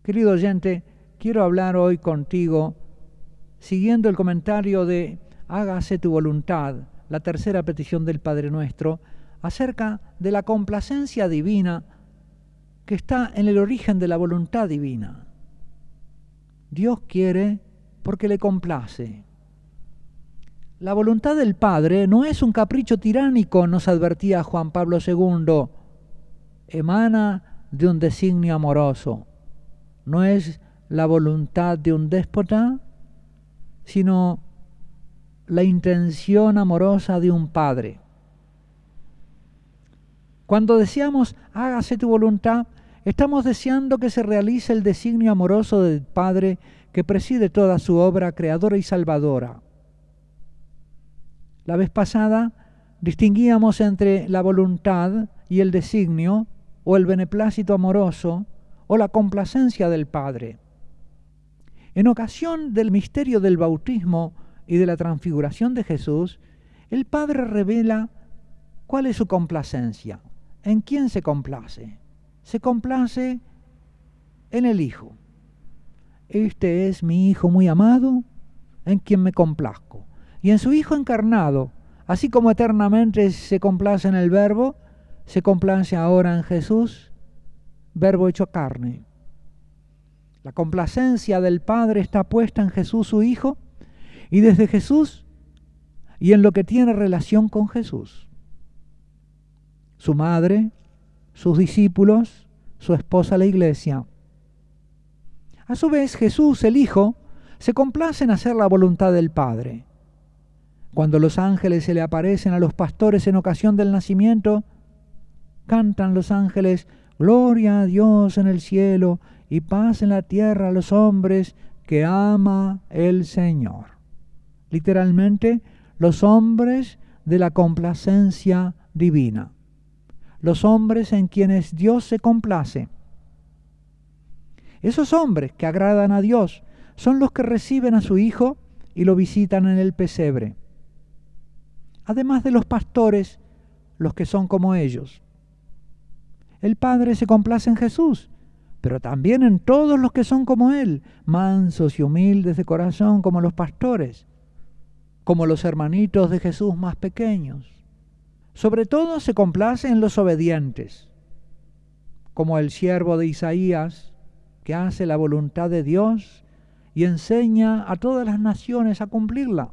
Querido oyente, quiero hablar hoy contigo siguiendo el comentario de Hágase tu voluntad, la tercera petición del Padre Nuestro, acerca de la complacencia divina que está en el origen de la voluntad divina. Dios quiere porque le complace. La voluntad del Padre no es un capricho tiránico, nos advertía Juan Pablo II, emana de un designio amoroso. No es la voluntad de un déspota, sino la intención amorosa de un padre. Cuando deseamos hágase tu voluntad, estamos deseando que se realice el designio amoroso del Padre que preside toda su obra creadora y salvadora. La vez pasada distinguíamos entre la voluntad y el designio, o el beneplácito amoroso, o la complacencia del Padre. En ocasión del misterio del bautismo y de la transfiguración de Jesús, el Padre revela cuál es su complacencia. ¿En quién se complace? Se complace en el Hijo. Este es mi Hijo muy amado, en quien me complazco. Y en su Hijo encarnado, así como eternamente se complace en el Verbo, se complace ahora en Jesús, Verbo hecho carne. La complacencia del Padre está puesta en Jesús su Hijo, y desde Jesús y en lo que tiene relación con Jesús. Su madre, sus discípulos, su esposa la Iglesia. A su vez, Jesús, el Hijo, se complace en hacer la voluntad del Padre. Cuando los ángeles se le aparecen a los pastores en ocasión del nacimiento, cantan los ángeles, gloria a Dios en el cielo y paz en la tierra a los hombres que ama el Señor. Literalmente, los hombres de la complacencia divina. Los hombres en quienes Dios se complace. Esos hombres que agradan a Dios son los que reciben a su Hijo y lo visitan en el pesebre. Además de los pastores, los que son como ellos. El Padre se complace en Jesús, pero también en todos los que son como Él, mansos y humildes de corazón como los pastores, como los hermanitos de Jesús más pequeños. Sobre todo se complace en los obedientes, como el siervo de Isaías, que hace la voluntad de Dios y enseña a todas las naciones a cumplirla.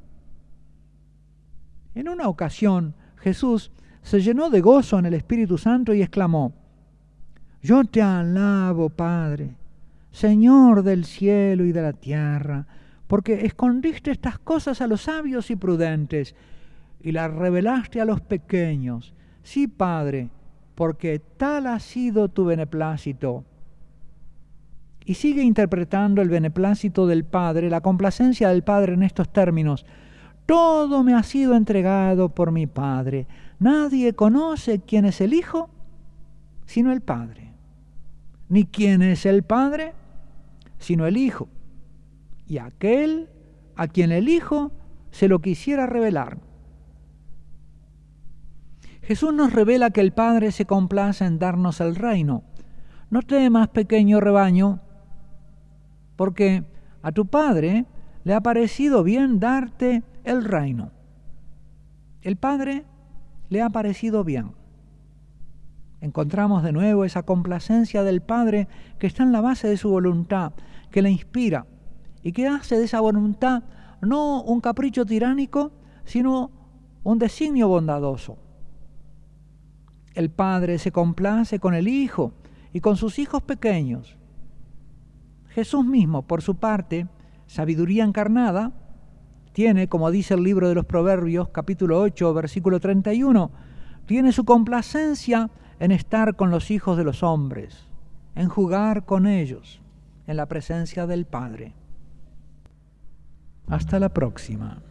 En una ocasión, Jesús se llenó de gozo en el Espíritu Santo y exclamó: Yo te alabo, Padre, Señor del cielo y de la tierra, porque escondiste estas cosas a los sabios y prudentes y las revelaste a los pequeños. Sí, Padre, porque tal ha sido tu beneplácito. Y sigue interpretando el beneplácito del Padre, la complacencia del Padre en estos términos: Todo me ha sido entregado por mi Padre. Nadie conoce quién es el Hijo, sino el Padre. Ni quién es el Padre, sino el Hijo. Y aquel a quien el Hijo se lo quisiera revelar. Jesús nos revela que el Padre se complace en darnos el reino. No temas, pequeño rebaño, porque a tu Padre le ha parecido bien darte el reino. El Padre le ha parecido bien. Encontramos de nuevo esa complacencia del Padre que está en la base de su voluntad, que le inspira y que hace de esa voluntad no un capricho tiránico, sino un designio bondadoso. El Padre se complace con el Hijo y con sus hijos pequeños. Jesús mismo, por su parte, sabiduría encarnada, tiene, como dice el libro de los Proverbios, capítulo 8, versículo 31, tiene su complacencia en estar con los hijos de los hombres, en jugar con ellos, en la presencia del Padre. Hasta la próxima.